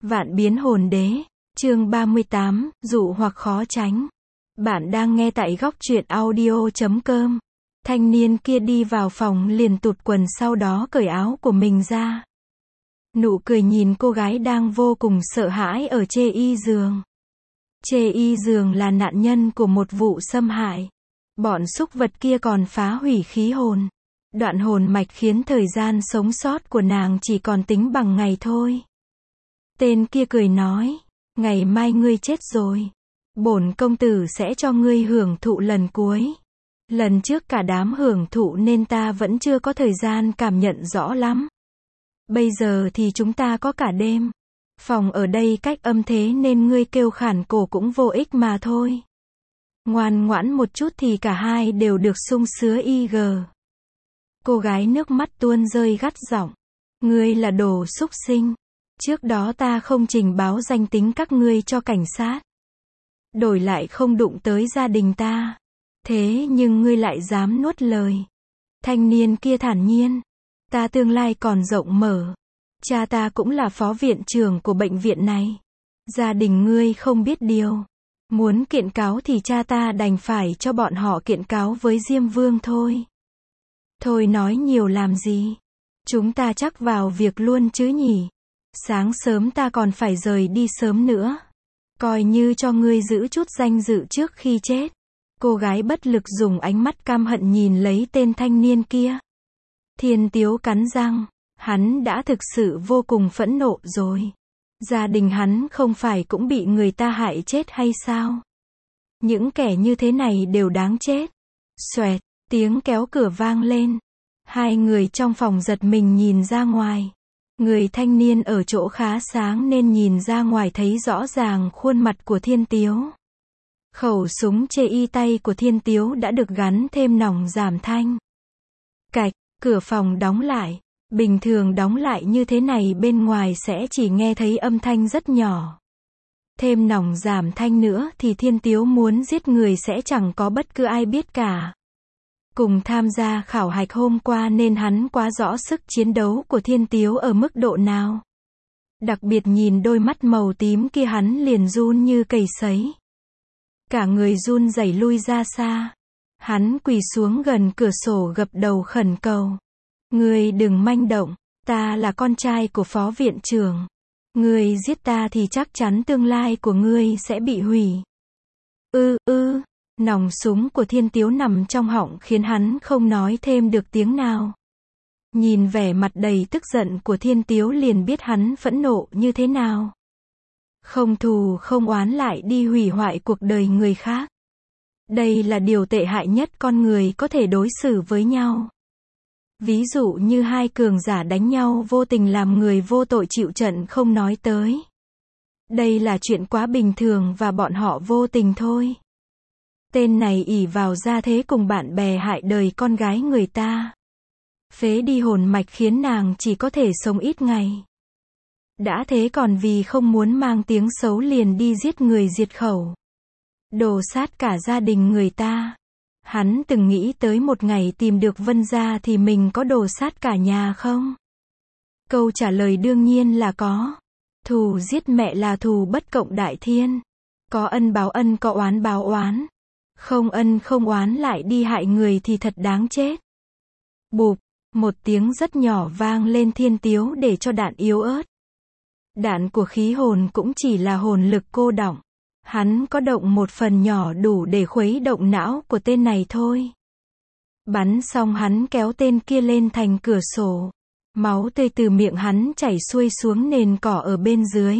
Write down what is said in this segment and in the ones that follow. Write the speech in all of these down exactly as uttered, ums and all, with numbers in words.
Vạn biến hồn đế, chương ba mươi tám, dụ hoặc khó tránh. Bạn đang nghe tại góc truyện audio chấm com. Thanh niên kia đi vào phòng liền tụt quần sau đó cởi áo của mình ra. Nụ cười nhìn cô gái đang vô cùng sợ hãi ở chê y giường. Chê y giường là nạn nhân của một vụ xâm hại. Bọn súc vật kia còn phá hủy khí hồn. Đoạn hồn mạch khiến thời gian sống sót của nàng chỉ còn tính bằng ngày thôi. Tên kia cười nói, ngày mai ngươi chết rồi, bổn công tử sẽ cho ngươi hưởng thụ lần cuối. Lần trước cả đám hưởng thụ nên ta vẫn chưa có thời gian cảm nhận rõ lắm. Bây giờ thì chúng ta có cả đêm. Phòng ở đây cách âm thế nên ngươi kêu khản cổ cũng vô ích mà thôi. Ngoan ngoãn một chút thì cả hai đều được sung sứa y gờ. Cô gái nước mắt tuôn rơi gắt giọng, ngươi là đồ súc sinh. Trước đó ta không trình báo danh tính các ngươi cho cảnh sát. Đổi lại không đụng tới gia đình ta. Thế nhưng ngươi lại dám nuốt lời. Thanh niên kia thản nhiên. Ta tương lai còn rộng mở. Cha ta cũng là phó viện trưởng của bệnh viện này. Gia đình ngươi không biết điều. Muốn kiện cáo thì cha ta đành phải cho bọn họ kiện cáo với Diêm Vương thôi. Thôi nói nhiều làm gì. Chúng ta chắc vào việc luôn chứ nhỉ. Sáng sớm ta còn phải rời đi sớm nữa. Coi như cho ngươi giữ chút danh dự trước khi chết. Cô gái bất lực dùng ánh mắt căm hận nhìn lấy tên thanh niên kia. Thiên Tiếu cắn răng. Hắn đã thực sự vô cùng phẫn nộ rồi. Gia đình hắn không phải cũng bị người ta hại chết hay sao? Những kẻ như thế này đều đáng chết. Xoẹt, tiếng kéo cửa vang lên. Hai người trong phòng giật mình nhìn ra ngoài. Người thanh niên ở chỗ khá sáng nên nhìn ra ngoài thấy rõ ràng khuôn mặt của Thiên Tiếu. Khẩu súng chê y tay của Thiên Tiếu đã được gắn thêm nòng giảm thanh. Cạch, cửa phòng đóng lại. Bình thường đóng lại như thế này bên ngoài sẽ chỉ nghe thấy âm thanh rất nhỏ. Thêm nòng giảm thanh nữa thì Thiên Tiếu muốn giết người sẽ chẳng có bất cứ ai biết cả. Cùng tham gia khảo hạch hôm qua nên hắn quá rõ sức chiến đấu của Thiên Tiếu ở mức độ nào. Đặc biệt nhìn đôi mắt màu tím kia hắn liền run như cầy sấy. Cả người run rẩy lui ra xa. Hắn quỳ xuống gần cửa sổ gập đầu khẩn cầu. Ngươi đừng manh động, ta là con trai của phó viện trưởng. Ngươi giết ta thì chắc chắn tương lai của ngươi sẽ bị hủy. Ư ư, nòng súng của Thiên Tiếu nằm trong họng khiến hắn không nói thêm được tiếng nào. Nhìn vẻ mặt đầy tức giận của Thiên Tiếu liền biết hắn phẫn nộ như thế nào. Không thù không oán lại đi hủy hoại cuộc đời người khác. Đây là điều tệ hại nhất con người có thể đối xử với nhau. Ví dụ như hai cường giả đánh nhau vô tình làm người vô tội chịu trận không nói tới. Đây là chuyện quá bình thường và bọn họ vô tình thôi. Tên này ỷ vào gia thế cùng bạn bè hại đời con gái người ta. Phế đi hồn mạch khiến nàng chỉ có thể sống ít ngày. Đã thế còn vì không muốn mang tiếng xấu liền đi giết người diệt khẩu. Đồ sát cả gia đình người ta. Hắn từng nghĩ tới một ngày tìm được Vân gia thì mình có đồ sát cả nhà không? Câu trả lời đương nhiên là có. Thù giết mẹ là thù bất cộng đại thiên. Có ân báo ân có oán báo oán. Không ân không oán lại đi hại người thì thật đáng chết. Bụp, một tiếng rất nhỏ vang lên Thiên Tiếu để cho đạn yếu ớt. Đạn của khí hồn cũng chỉ là hồn lực cô đọng. Hắn có động một phần nhỏ đủ để khuấy động não của tên này thôi. Bắn xong hắn kéo tên kia lên thành cửa sổ. Máu tươi từ miệng hắn chảy xuôi xuống nền cỏ ở bên dưới.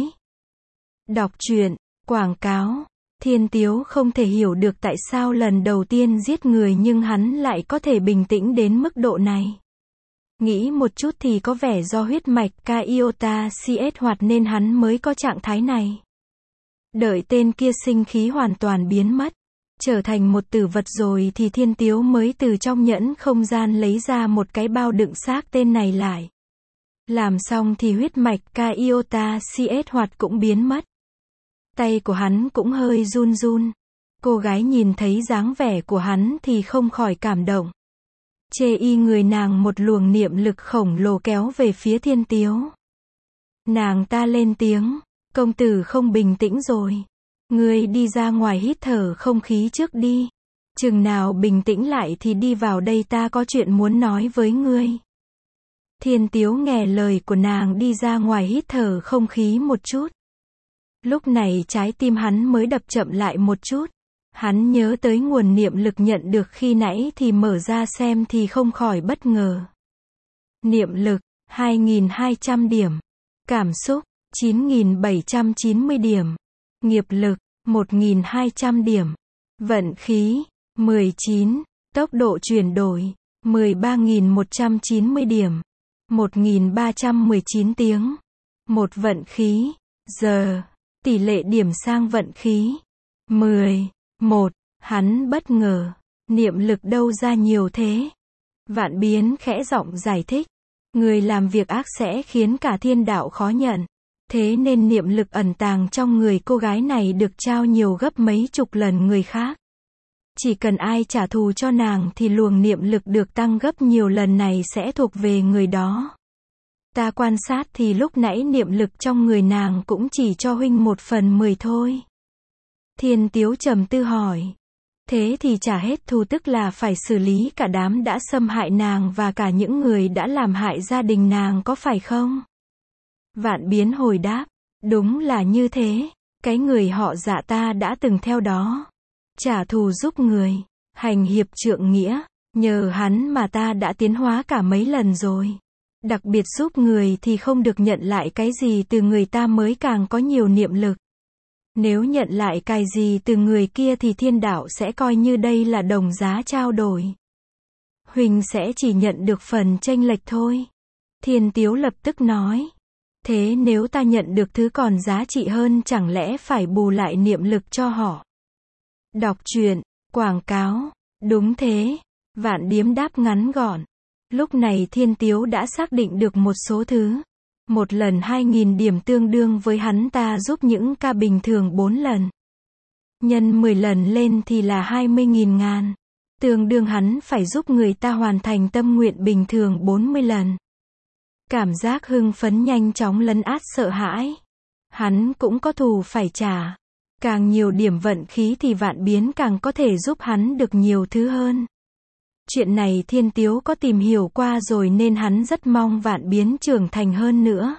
Đọc truyện, quảng cáo. Thiên Tiếu không thể hiểu được tại sao lần đầu tiên giết người nhưng hắn lại có thể bình tĩnh đến mức độ này. Nghĩ một chút thì có vẻ do huyết mạch ca iota cs hoạt nên hắn mới có trạng thái này. Đợi tên kia sinh khí hoàn toàn biến mất, trở thành một tử vật rồi thì Thiên Tiếu mới từ trong nhẫn không gian lấy ra một cái bao đựng xác tên này lại. Làm xong thì huyết mạch ca iota cs hoạt cũng biến mất. Tay của hắn cũng hơi run run. Cô gái nhìn thấy dáng vẻ của hắn thì không khỏi cảm động. Chê y người nàng một luồng niệm lực khổng lồ kéo về phía Thiên Tiếu. Nàng ta lên tiếng. Công tử không bình tĩnh rồi. Ngươi đi ra ngoài hít thở không khí trước đi. Chừng nào bình tĩnh lại thì đi vào đây, ta có chuyện muốn nói với ngươi. Thiên Tiếu nghe lời của nàng đi ra ngoài hít thở không khí một chút. Lúc này trái tim hắn mới đập chậm lại một chút. Hắn nhớ tới nguồn niệm lực nhận được khi nãy thì mở ra xem thì không khỏi bất ngờ. Niệm lực, hai nghìn hai trăm điểm. Cảm xúc, chín nghìn bảy trăm chín mươi điểm. Nghiệp lực, một nghìn hai trăm điểm. Vận khí, mười chín. Tốc độ chuyển đổi, mười ba nghìn một trăm chín mươi điểm. một nghìn ba trăm mười chín tiếng. Một vận khí, giờ. Tỷ lệ điểm sang vận khí, mười. Một. Hắn bất ngờ. Niệm lực đâu ra nhiều thế? Vạn Biến khẽ giọng giải thích. Người làm việc ác sẽ khiến cả thiên đạo khó nhận. Thế nên niệm lực ẩn tàng trong người cô gái này được trao nhiều gấp mấy chục lần người khác. Chỉ cần ai trả thù cho nàng thì luồng niệm lực được tăng gấp nhiều lần này sẽ thuộc về người đó. Ta quan sát thì lúc nãy niệm lực trong người nàng cũng chỉ cho huynh một phần mười thôi. Thiên Tiếu trầm tư hỏi. Thế thì trả hết thù tức là phải xử lý cả đám đã xâm hại nàng và cả những người đã làm hại gia đình nàng có phải không? Vạn Biến hồi đáp. Đúng là như thế. Cái người họ Dạ ta đã từng theo đó. Trả thù giúp người. Hành hiệp trượng nghĩa. Nhờ hắn mà ta đã tiến hóa cả mấy lần rồi. Đặc biệt giúp người thì không được nhận lại cái gì từ người ta mới càng có nhiều niệm lực. Nếu nhận lại cái gì từ người kia thì thiên đạo sẽ coi như đây là đồng giá trao đổi. Huỳnh sẽ chỉ nhận được phần chênh lệch thôi. Thiên Tiếu lập tức nói. Thế nếu ta nhận được thứ còn giá trị hơn chẳng lẽ phải bù lại niệm lực cho họ? Đọc truyện, quảng cáo. Đúng thế. Vạn Điếm đáp ngắn gọn. Lúc này Thiên Tiếu đã xác định được một số thứ. Một lần hai nghìn điểm tương đương với hắn ta giúp những ca bình thường bốn lần. Nhân mười lần lên thì là hai mươi nghìn ngàn. Tương đương hắn phải giúp người ta hoàn thành tâm nguyện bình thường bốn mươi lần. Cảm giác hưng phấn nhanh chóng lấn át sợ hãi. Hắn cũng có thù phải trả. Càng nhiều điểm vận khí thì Vạn Biến càng có thể giúp hắn được nhiều thứ hơn. Chuyện này Thiên Tiếu có tìm hiểu qua rồi nên hắn rất mong Vạn Biến trưởng thành hơn nữa.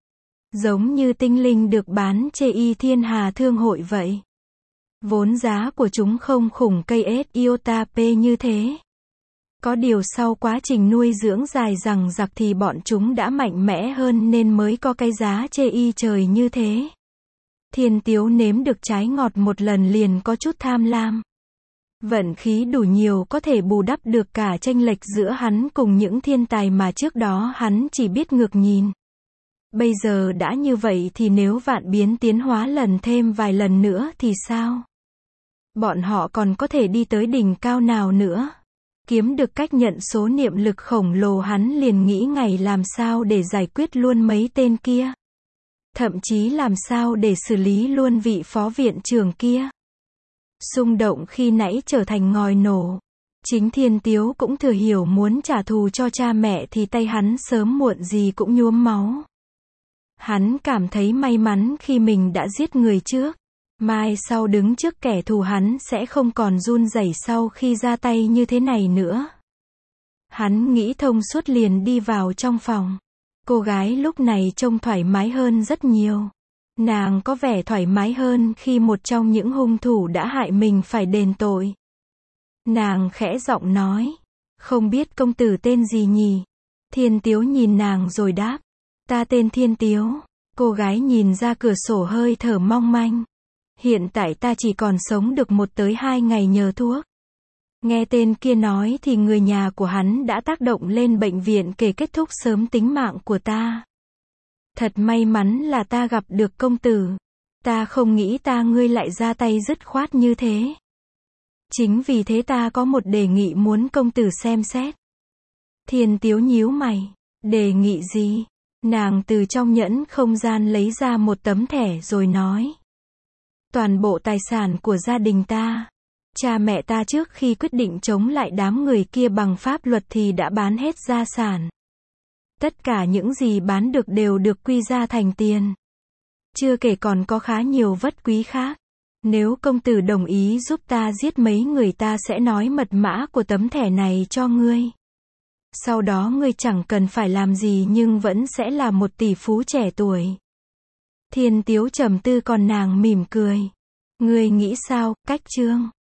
Giống như tinh linh được bán chê y thiên hà thương hội vậy. Vốn giá của chúng không khủng cây ét iota P như thế. Có điều sau quá trình nuôi dưỡng dài dằng dặc thì bọn chúng đã mạnh mẽ hơn nên mới có cái giá chê y trời như thế. Thiên Tiếu nếm được trái ngọt một lần liền có chút tham lam. Vận khí đủ nhiều có thể bù đắp được cả chênh lệch giữa hắn cùng những thiên tài mà trước đó hắn chỉ biết ngược nhìn. Bây giờ đã như vậy thì nếu Vạn Biến tiến hóa lần thêm vài lần nữa thì sao? Bọn họ còn có thể đi tới đỉnh cao nào nữa? Kiếm được cách nhận số niệm lực khổng lồ hắn liền nghĩ ngày làm sao để giải quyết luôn mấy tên kia. Thậm chí làm sao để xử lý luôn vị phó viện trưởng kia. Xung động khi nãy trở thành ngòi nổ. Chính Thiên Tiếu cũng thừa hiểu muốn trả thù cho cha mẹ thì tay hắn sớm muộn gì cũng nhuốm máu. Hắn cảm thấy may mắn khi mình đã giết người trước. Mai sau đứng trước kẻ thù hắn sẽ không còn run rẩy sau khi ra tay như thế này nữa. Hắn nghĩ thông suốt liền đi vào trong phòng. Cô gái lúc này trông thoải mái hơn rất nhiều. Nàng có vẻ thoải mái hơn khi một trong những hung thủ đã hại mình phải đền tội. Nàng khẽ giọng nói. Không biết công tử tên gì nhỉ? Thiên Tiếu nhìn nàng rồi đáp. Ta tên Thiên Tiếu. Cô gái nhìn ra cửa sổ hơi thở mong manh. Hiện tại ta chỉ còn sống được một tới hai ngày nhờ thuốc. Nghe tên kia nói thì người nhà của hắn đã tác động lên bệnh viện kể kết thúc sớm tính mạng của ta. Thật may mắn là ta gặp được công tử. Ta không nghĩ ta ngươi lại ra tay dứt khoát như thế. Chính vì thế ta có một đề nghị muốn công tử xem xét. Thiên Tiếu nhíu mày. Đề nghị gì? Nàng từ trong nhẫn không gian lấy ra một tấm thẻ rồi nói. Toàn bộ tài sản của gia đình ta. Cha mẹ ta trước khi quyết định chống lại đám người kia bằng pháp luật thì đã bán hết gia sản. Tất cả những gì bán được đều được quy ra thành tiền. Chưa kể còn có khá nhiều vất quý khác. Nếu công tử đồng ý giúp ta giết mấy người, ta sẽ nói mật mã của tấm thẻ này cho ngươi. Sau đó ngươi chẳng cần phải làm gì nhưng vẫn sẽ là một tỷ phú trẻ tuổi. Thiên Tiếu trầm tư còn nàng mỉm cười. Ngươi nghĩ sao, Cách Trương?